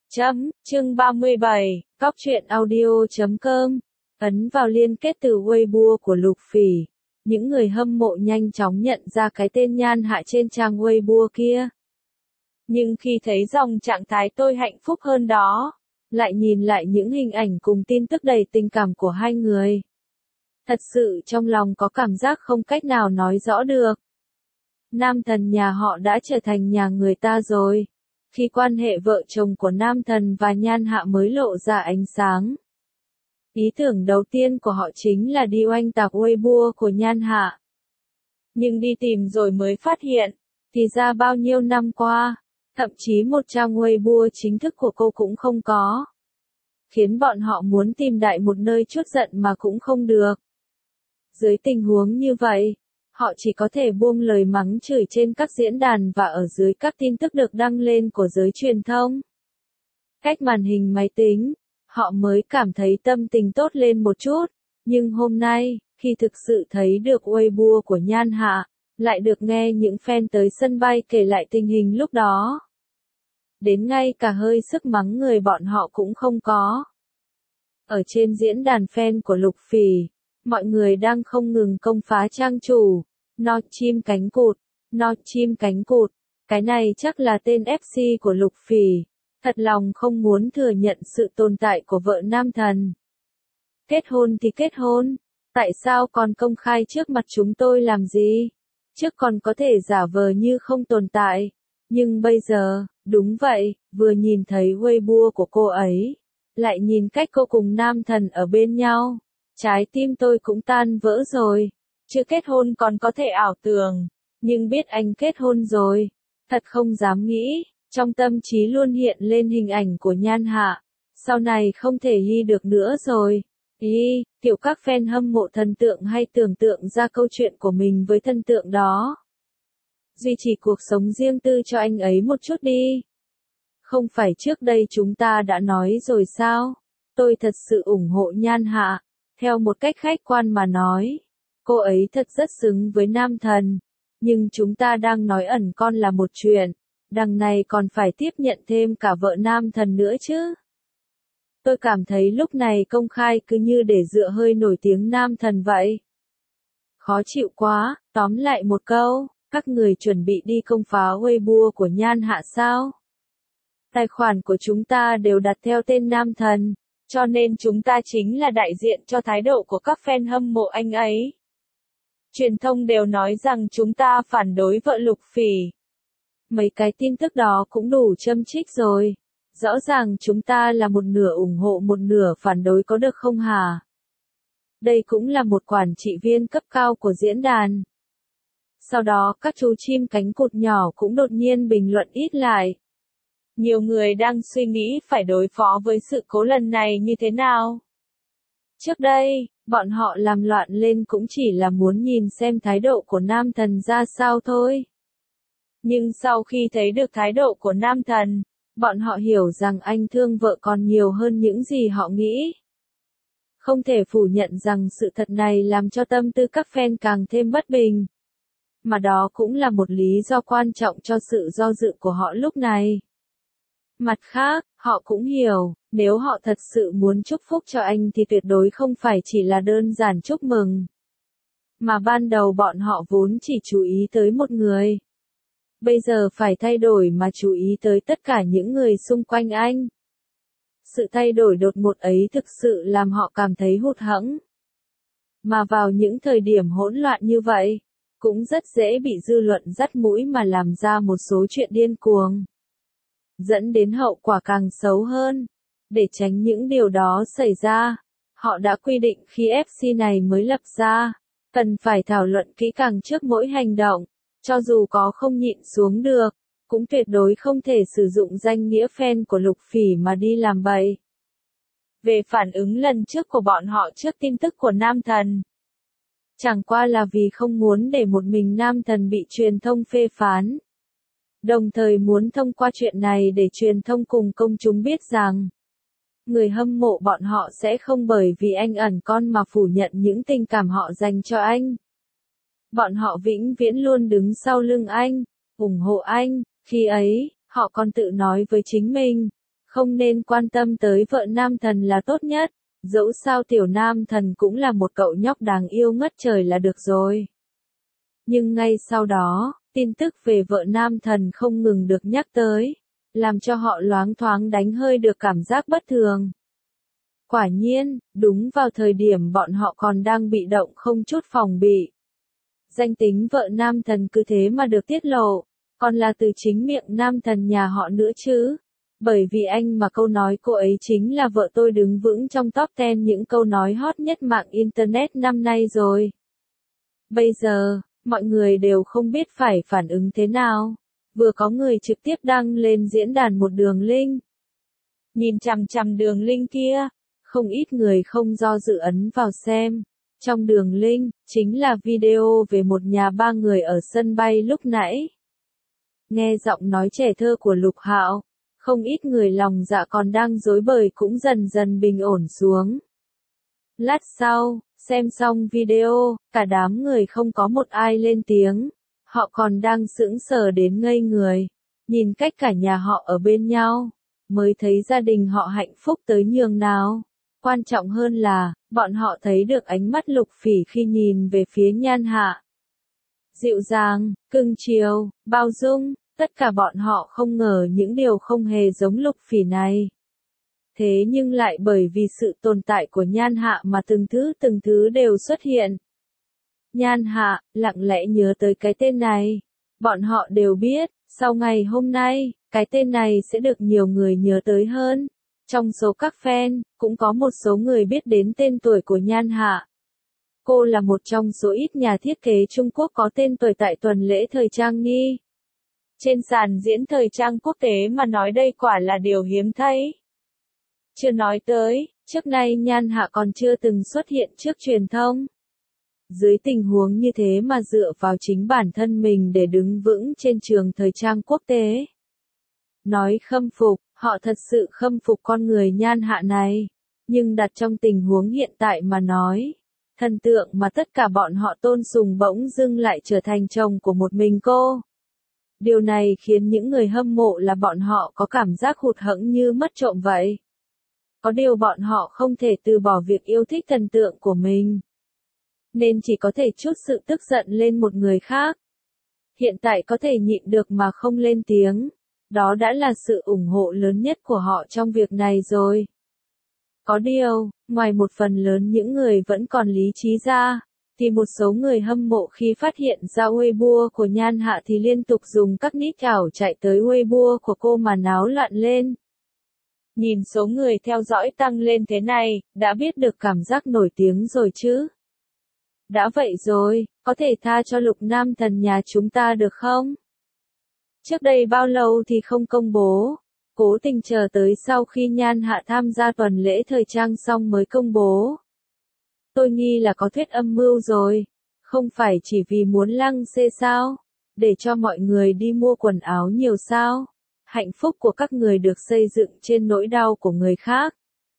Chương 37, Góc truyện audio.com. Ấn vào liên kết từ Weibo của Lục Phỉ. Những người hâm mộ nhanh chóng nhận ra cái tên Nhan Hạ trên trang Weibo kia. Nhưng khi thấy dòng trạng thái tôi hạnh phúc hơn đó, lại nhìn lại những hình ảnh cùng tin tức đầy tình cảm của hai người. Thật sự trong lòng có cảm giác không cách nào nói rõ được. Nam thần nhà họ đã trở thành nhà người ta rồi. Khi quan hệ vợ chồng của Nam Thần và Nhan Hạ mới lộ ra ánh sáng. Ý tưởng đầu tiên của họ chính là đi oanh tạc Weibo của Nhan Hạ. Nhưng đi tìm rồi mới phát hiện, thì ra bao nhiêu năm qua, thậm chí một trang Weibo chính thức của cô cũng không có. Khiến bọn họ muốn tìm đại một nơi trút giận mà cũng không được. Dưới tình huống như vậy, họ chỉ có thể buông lời mắng chửi trên các diễn đàn và ở dưới các tin tức được đăng lên của giới truyền thông. Cách màn hình máy tính, họ mới cảm thấy tâm tình tốt lên một chút, nhưng hôm nay, khi thực sự thấy được Weibo của Nhan Hạ, lại được nghe những fan tới sân bay kể lại tình hình lúc đó. Đến ngay cả hơi sức mắng người bọn họ cũng không có. Ở trên diễn đàn fan của Lục Phỉ, mọi người đang không ngừng công phá trang chủ. No chim cánh cụt, no chim cánh cụt, cái này chắc là tên FC của Lục Phỉ, thật lòng không muốn thừa nhận sự tồn tại của vợ Nam Thần. Kết hôn thì kết hôn, tại sao còn công khai trước mặt chúng tôi làm gì? Trước còn có thể giả vờ như không tồn tại, nhưng bây giờ, đúng vậy, vừa nhìn thấy Weibo của cô ấy, lại nhìn cách cô cùng Nam Thần ở bên nhau, trái tim tôi cũng tan vỡ rồi. Chưa kết hôn còn có thể ảo tưởng, nhưng biết anh kết hôn rồi, thật không dám nghĩ, trong tâm trí luôn hiện lên hình ảnh của Nhan Hạ, sau này không thể ghi được nữa rồi. Kiểu các fan hâm mộ thần tượng hay tưởng tượng ra câu chuyện của mình với thần tượng đó. Duy trì cuộc sống riêng tư cho anh ấy một chút đi. Không phải trước đây chúng ta đã nói rồi sao? Tôi thật sự ủng hộ Nhan Hạ, theo một cách khách quan mà nói. Cô ấy thật rất xứng với Nam Thần, nhưng chúng ta đang nói ẩn con là một chuyện, đằng này còn phải tiếp nhận thêm cả vợ Nam Thần nữa chứ. Tôi cảm thấy lúc này công khai cứ như để dựa hơi nổi tiếng Nam Thần vậy. Khó chịu quá, tóm lại một câu, các người chuẩn bị đi công phá Weibo của Nhan Hạ sao? Tài khoản của chúng ta đều đặt theo tên Nam Thần, cho nên chúng ta chính là đại diện cho thái độ của các fan hâm mộ anh ấy. Truyền thông đều nói rằng chúng ta phản đối vợ Lục Phỉ. Mấy cái tin tức đó cũng đủ châm chích rồi. Rõ ràng chúng ta là một nửa ủng hộ một nửa phản đối có được không hả? Đây cũng là một quản trị viên cấp cao của diễn đàn. Sau đó các chú chim cánh cụt nhỏ cũng đột nhiên bình luận ít lại. Nhiều người đang suy nghĩ phải đối phó với sự cố lần này như thế nào. Trước đây, bọn họ làm loạn lên cũng chỉ là muốn nhìn xem thái độ của Nam Thần ra sao thôi. Nhưng sau khi thấy được thái độ của Nam Thần, bọn họ hiểu rằng anh thương vợ còn nhiều hơn những gì họ nghĩ. Không thể phủ nhận rằng sự thật này làm cho tâm tư các fan càng thêm bất bình. Mà đó cũng là một lý do quan trọng cho sự do dự của họ lúc này. Mặt khác, họ cũng hiểu, nếu họ thật sự muốn chúc phúc cho anh thì tuyệt đối không phải chỉ là đơn giản chúc mừng. Mà ban đầu bọn họ vốn chỉ chú ý tới một người. Bây giờ phải thay đổi mà chú ý tới tất cả những người xung quanh anh. Sự thay đổi đột ngột ấy thực sự làm họ cảm thấy hụt hẫng. Mà vào những thời điểm hỗn loạn như vậy, cũng rất dễ bị dư luận dắt mũi mà làm ra một số chuyện điên cuồng. Dẫn đến hậu quả càng xấu hơn. Để tránh những điều đó xảy ra, họ đã quy định khi FC này mới lập ra, cần phải thảo luận kỹ càng trước mỗi hành động, cho dù có không nhịn xuống được, cũng tuyệt đối không thể sử dụng danh nghĩa fan của Lục Phỉ mà đi làm bậy. Về phản ứng lần trước của bọn họ trước tin tức của Nam Thần, chẳng qua là vì không muốn để một mình Nam Thần bị truyền thông phê phán. Đồng thời muốn thông qua chuyện này để truyền thông cùng công chúng biết rằng, người hâm mộ bọn họ sẽ không bởi vì anh ẩn con mà phủ nhận những tình cảm họ dành cho anh. Bọn họ vĩnh viễn luôn đứng sau lưng anh, ủng hộ anh, khi ấy, họ còn tự nói với chính mình, Không nên quan tâm tới vợ nam thần là tốt nhất, dẫu sao tiểu nam thần cũng là một cậu nhóc đáng yêu ngất trời là được rồi. Nhưng ngay sau đó, tin tức về vợ nam thần không ngừng được nhắc tới, làm cho họ loáng thoáng đánh hơi được cảm giác bất thường. Quả nhiên, đúng vào thời điểm bọn họ còn đang bị động không chút phòng bị. Danh tính vợ nam thần cứ thế mà được tiết lộ, còn là từ chính miệng nam thần nhà họ nữa chứ. Bởi vì anh mà câu nói cô ấy chính là vợ tôi đứng vững trong top 10 những câu nói hot nhất mạng Internet năm nay rồi. Bây giờ, mọi người đều không biết phải phản ứng thế nào. Vừa có người trực tiếp đăng lên diễn đàn một đường link. Nhìn chằm chằm đường link kia, không ít người không do dự ấn vào xem. Trong đường link, chính là video về một nhà ba người ở sân bay lúc nãy. Nghe giọng nói trẻ thơ của Lục Hạo, không ít người lòng dạ còn đang rối bời cũng dần dần bình ổn xuống. Lát sau, xem xong video, cả đám người không có một ai lên tiếng. Họ còn đang sững sờ đến ngây người, nhìn cách cả nhà họ ở bên nhau, mới thấy gia đình họ hạnh phúc tới nhường nào. Quan trọng hơn là, bọn họ thấy được ánh mắt Lục Phỉ khi nhìn về phía Nhan Hạ. Dịu dàng, cưng chiều, bao dung, tất cả bọn họ không ngờ những điều không hề giống Lục Phỉ này. Thế nhưng lại bởi vì sự tồn tại của Nhan Hạ mà từng thứ đều xuất hiện. Nhan Hạ, lặng lẽ nhớ tới cái tên này. Bọn họ đều biết, sau ngày hôm nay, cái tên này sẽ được nhiều người nhớ tới hơn. Trong số các fan, cũng có một số người biết đến tên tuổi của Nhan Hạ. Cô là một trong số ít nhà thiết kế Trung Quốc có tên tuổi tại tuần lễ thời trang nghi. Trên sàn diễn thời trang quốc tế mà nói đây quả là điều hiếm thấy. Chưa nói tới, trước nay Nhan Hạ còn chưa từng xuất hiện trước truyền thông. Dưới tình huống như thế mà dựa vào chính bản thân mình để đứng vững trên trường thời trang quốc tế. Nói khâm phục, họ thật sự khâm phục con người Nhan Hạ này. Nhưng đặt trong tình huống hiện tại mà nói, thần tượng mà tất cả bọn họ tôn sùng bỗng dưng lại trở thành chồng của một mình cô. Điều này khiến những người hâm mộ là bọn họ có cảm giác hụt hẫng như mất trộm vậy. Có điều bọn họ không thể từ bỏ việc yêu thích thần tượng của mình. Nên chỉ có thể trút sự tức giận lên một người khác. Hiện tại có thể nhịn được mà không lên tiếng. Đó đã là sự ủng hộ lớn nhất của họ trong việc này rồi. Có điều, ngoài một phần lớn những người vẫn còn lý trí ra, thì một số người hâm mộ khi phát hiện ra Weibo của Nhan Hạ thì liên tục dùng các nick ảo chạy tới Weibo của cô mà náo loạn lên. Nhìn số người theo dõi tăng lên thế này, đã biết được cảm giác nổi tiếng rồi chứ. Đã vậy rồi, có thể tha cho Lục Nam Thần nhà chúng ta được không? Trước đây bao lâu thì không công bố, cố tình chờ tới sau khi Nhan Hạ tham gia tuần lễ thời trang xong mới công bố. Tôi nghi là có thuyết âm mưu rồi, không phải chỉ vì muốn lăng xê sao, để cho mọi người đi mua quần áo nhiều sao. Hạnh phúc của các người được xây dựng trên nỗi đau của người khác.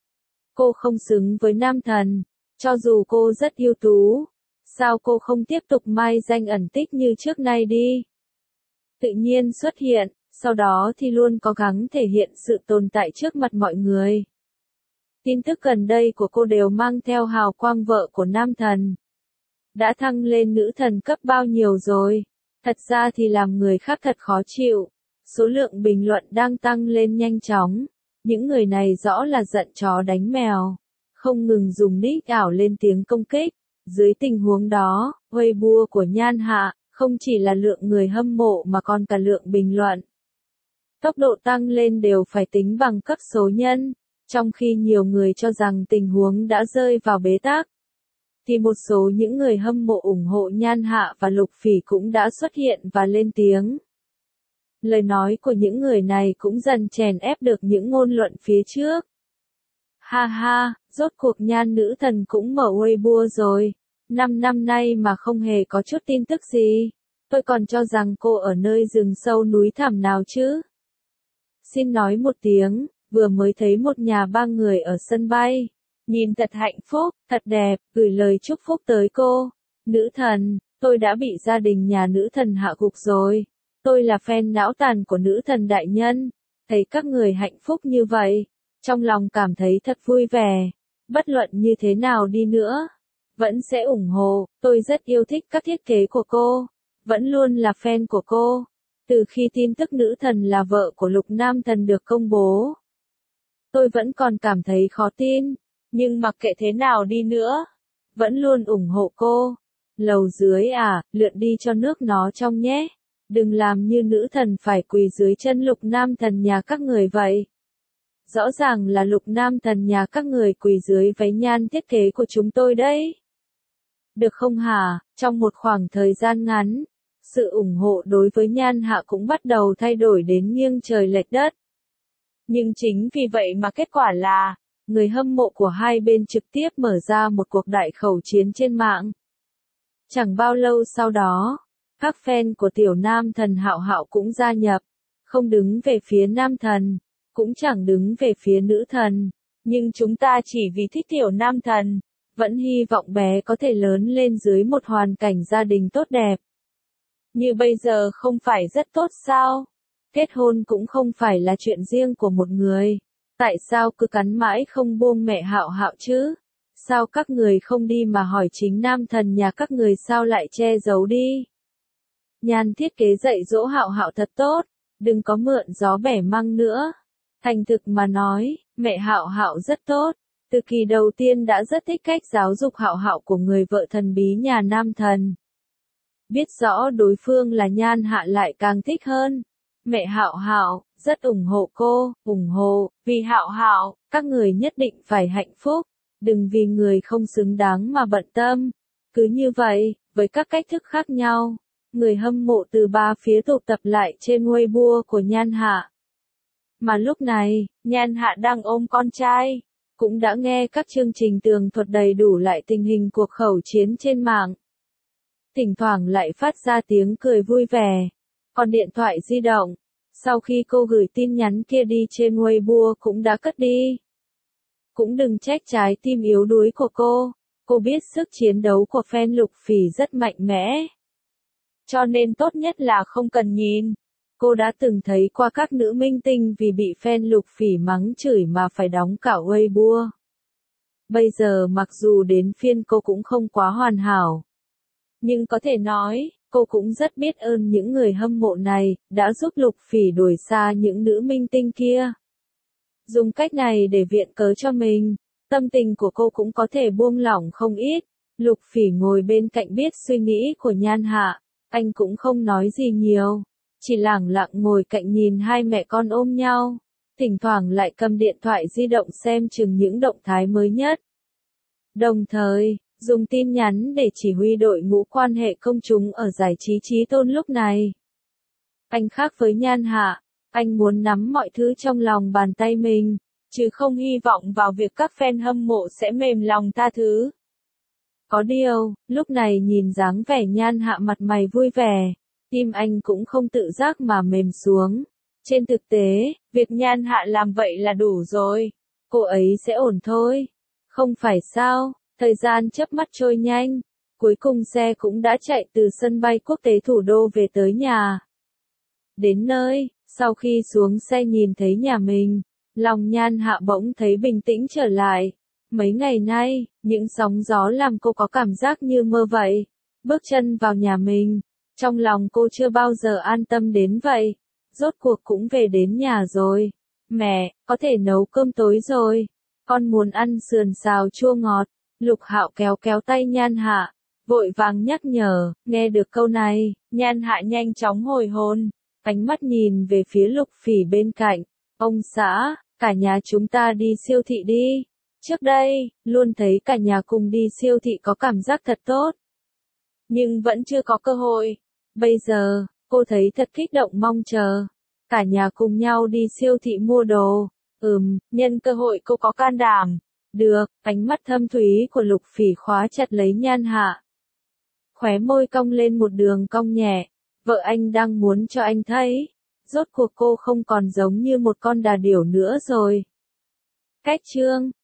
Cô không xứng với nam thần, cho dù cô rất ưu tú, sao cô không tiếp tục mai danh ẩn tích như trước nay đi? Tự nhiên xuất hiện, sau đó thì luôn cố gắng thể hiện sự tồn tại trước mặt mọi người. Tin tức gần đây của cô đều mang theo hào quang vợ của nam thần. Đã thăng lên nữ thần cấp bao nhiêu rồi? Thật ra thì làm người khác thật khó chịu. Số lượng bình luận đang tăng lên nhanh chóng. Những người này rõ là giận chó đánh mèo. Không ngừng dùng nick ảo lên tiếng công kích. Dưới tình huống đó, Weibo của Nhan Hạ, không chỉ là lượng người hâm mộ mà còn cả lượng bình luận. Tốc độ tăng lên đều phải tính bằng cấp số nhân. Trong khi nhiều người cho rằng tình huống đã rơi vào bế tắc, thì một số những người hâm mộ ủng hộ Nhan Hạ và Lục Phỉ cũng đã xuất hiện và lên tiếng. Lời nói của những người này cũng dần chèn ép được những ngôn luận phía trước. Ha ha, rốt cuộc Nhan nữ thần cũng mở Weibo rồi. 5 năm nay mà không hề có chút tin tức gì. Tôi còn cho rằng cô ở nơi rừng sâu núi thẳm nào chứ. Xin nói một tiếng, vừa mới thấy một nhà ba người ở sân bay. Nhìn thật hạnh phúc, thật đẹp, gửi lời chúc phúc tới cô. Nữ thần, tôi đã bị gia đình nhà nữ thần hạ gục rồi. Tôi là fan não tàn của nữ thần đại nhân. thấy các người hạnh phúc như vậy, trong lòng cảm thấy thật vui vẻ. Bất luận như thế nào đi nữa, vẫn sẽ ủng hộ, tôi rất yêu thích các thiết kế của cô, vẫn luôn là fan của cô. Từ khi tin tức nữ thần là vợ của Lục Nam Thần được công bố, tôi vẫn còn cảm thấy khó tin, nhưng mặc kệ thế nào đi nữa, vẫn luôn ủng hộ cô. Lầu dưới à, lượn đi cho nước nó trong nhé. Đừng làm như nữ thần phải quỳ dưới chân Lục Nam Thần nhà các người vậy. Rõ ràng là Lục Nam Thần nhà các người quỳ dưới váy nhan thiết kế của chúng tôi đấy. Được không hả? Trong một khoảng thời gian ngắn, sự ủng hộ đối với Nhan Hạ cũng bắt đầu thay đổi đến nghiêng trời lệch đất. Nhưng chính vì vậy mà kết quả là, người hâm mộ của hai bên trực tiếp mở ra một cuộc đại khẩu chiến trên mạng. Chẳng bao lâu sau đó, các fan của tiểu nam thần Hạo Hạo cũng gia nhập, không đứng về phía nam thần, cũng chẳng đứng về phía nữ thần, nhưng chúng ta chỉ vì thích tiểu nam thần, vẫn hy vọng bé có thể lớn lên dưới một hoàn cảnh gia đình tốt đẹp. Như bây giờ không phải rất tốt sao? Kết hôn cũng không phải là chuyện riêng của một người. Tại sao cứ cắn mãi không buông mẹ Hạo Hạo chứ? Sao các người không đi mà hỏi chính nam thần nhà các người sao lại che giấu đi? Nhan thiết kế dạy dỗ Hạo Hạo thật tốt, đừng có mượn gió bẻ măng nữa. Thành thực mà nói, mẹ Hạo Hạo rất tốt, từ kỳ đầu tiên đã rất thích cách giáo dục Hạo Hạo của người vợ thần bí nhà nam thần. Biết rõ đối phương là Nhan Hạ lại càng thích hơn. Mẹ Hạo Hạo rất ủng hộ cô, ủng hộ, vì Hạo Hạo, các người nhất định phải hạnh phúc, đừng vì người không xứng đáng mà bận tâm. Cứ như vậy, với các cách thức khác nhau, người hâm mộ từ ba phía tụ tập lại trên Weibo của Nhan Hạ. Mà lúc này, Nhan Hạ đang ôm con trai, cũng đã nghe các chương trình tường thuật đầy đủ lại tình hình cuộc khẩu chiến trên mạng. Thỉnh thoảng lại phát ra tiếng cười vui vẻ. Còn điện thoại di động, sau khi cô gửi tin nhắn kia đi trên Weibo cũng đã cất đi. Cũng đừng trách trái tim yếu đuối của cô biết sức chiến đấu của fan Lục Phỉ rất mạnh mẽ. Cho nên tốt nhất là không cần nhìn. Cô đã từng thấy qua các nữ minh tinh vì bị fan Lục Phỉ mắng chửi mà phải đóng cả Weibo. Bây giờ mặc dù đến phiên cô cũng không quá hoàn hảo, nhưng có thể nói, cô cũng rất biết ơn những người hâm mộ này, đã giúp Lục Phỉ đuổi xa những nữ minh tinh kia. Dùng cách này để viện cớ cho mình, tâm tình của cô cũng có thể buông lỏng không ít. Lục Phỉ ngồi bên cạnh biết suy nghĩ của Nhan Hạ, anh cũng không nói gì nhiều, chỉ lẳng lặng ngồi cạnh nhìn hai mẹ con ôm nhau, thỉnh thoảng lại cầm điện thoại di động xem chừng những động thái mới nhất. Đồng thời, dùng tin nhắn để chỉ huy đội ngũ quan hệ công chúng ở giải trí Chí Tôn lúc này. Anh khác với Nhan Hạ, anh muốn nắm mọi thứ trong lòng bàn tay mình, chứ không hy vọng vào việc các fan hâm mộ sẽ mềm lòng tha thứ. Có điều, lúc này nhìn dáng vẻ Nhan Hạ mặt mày vui vẻ, tim anh cũng không tự giác mà mềm xuống. Trên thực tế, việc Nhan Hạ làm vậy là đủ rồi, cô ấy sẽ ổn thôi. Không phải sao? Thời gian chớp mắt trôi nhanh, cuối cùng xe cũng đã chạy từ sân bay quốc tế thủ đô về tới nhà. Đến nơi, sau khi xuống xe nhìn thấy nhà mình, lòng Nhan Hạ bỗng thấy bình tĩnh trở lại. Mấy ngày nay, những sóng gió làm cô có cảm giác như mơ vậy. Bước chân vào nhà mình, trong lòng cô chưa bao giờ an tâm đến vậy. Rốt cuộc cũng về đến nhà rồi. Mẹ, có thể nấu cơm tối rồi. Con muốn ăn sườn xào chua ngọt. Lục Hạo kéo kéo tay Nhan Hạ, vội vàng nhắc nhở. Nghe được câu này, Nhan Hạ nhanh chóng hồi hồn, ánh mắt nhìn về phía Lục Phỉ bên cạnh. Ông xã, cả nhà chúng ta đi siêu thị đi. Trước đây, luôn thấy cả nhà cùng đi siêu thị có cảm giác thật tốt. Nhưng vẫn chưa có cơ hội. Bây giờ, cô thấy thật kích động mong chờ. Cả nhà cùng nhau đi siêu thị mua đồ. Nhân cơ hội cô có can đảm. Được, ánh mắt thâm thúy của Lục Phỉ khóa chặt lấy Nhan Hạ. Khóe môi cong lên một đường cong nhẹ. Vợ anh đang muốn cho anh thấy. Rốt cuộc cô không còn giống như một con đà điểu nữa rồi. Cách chương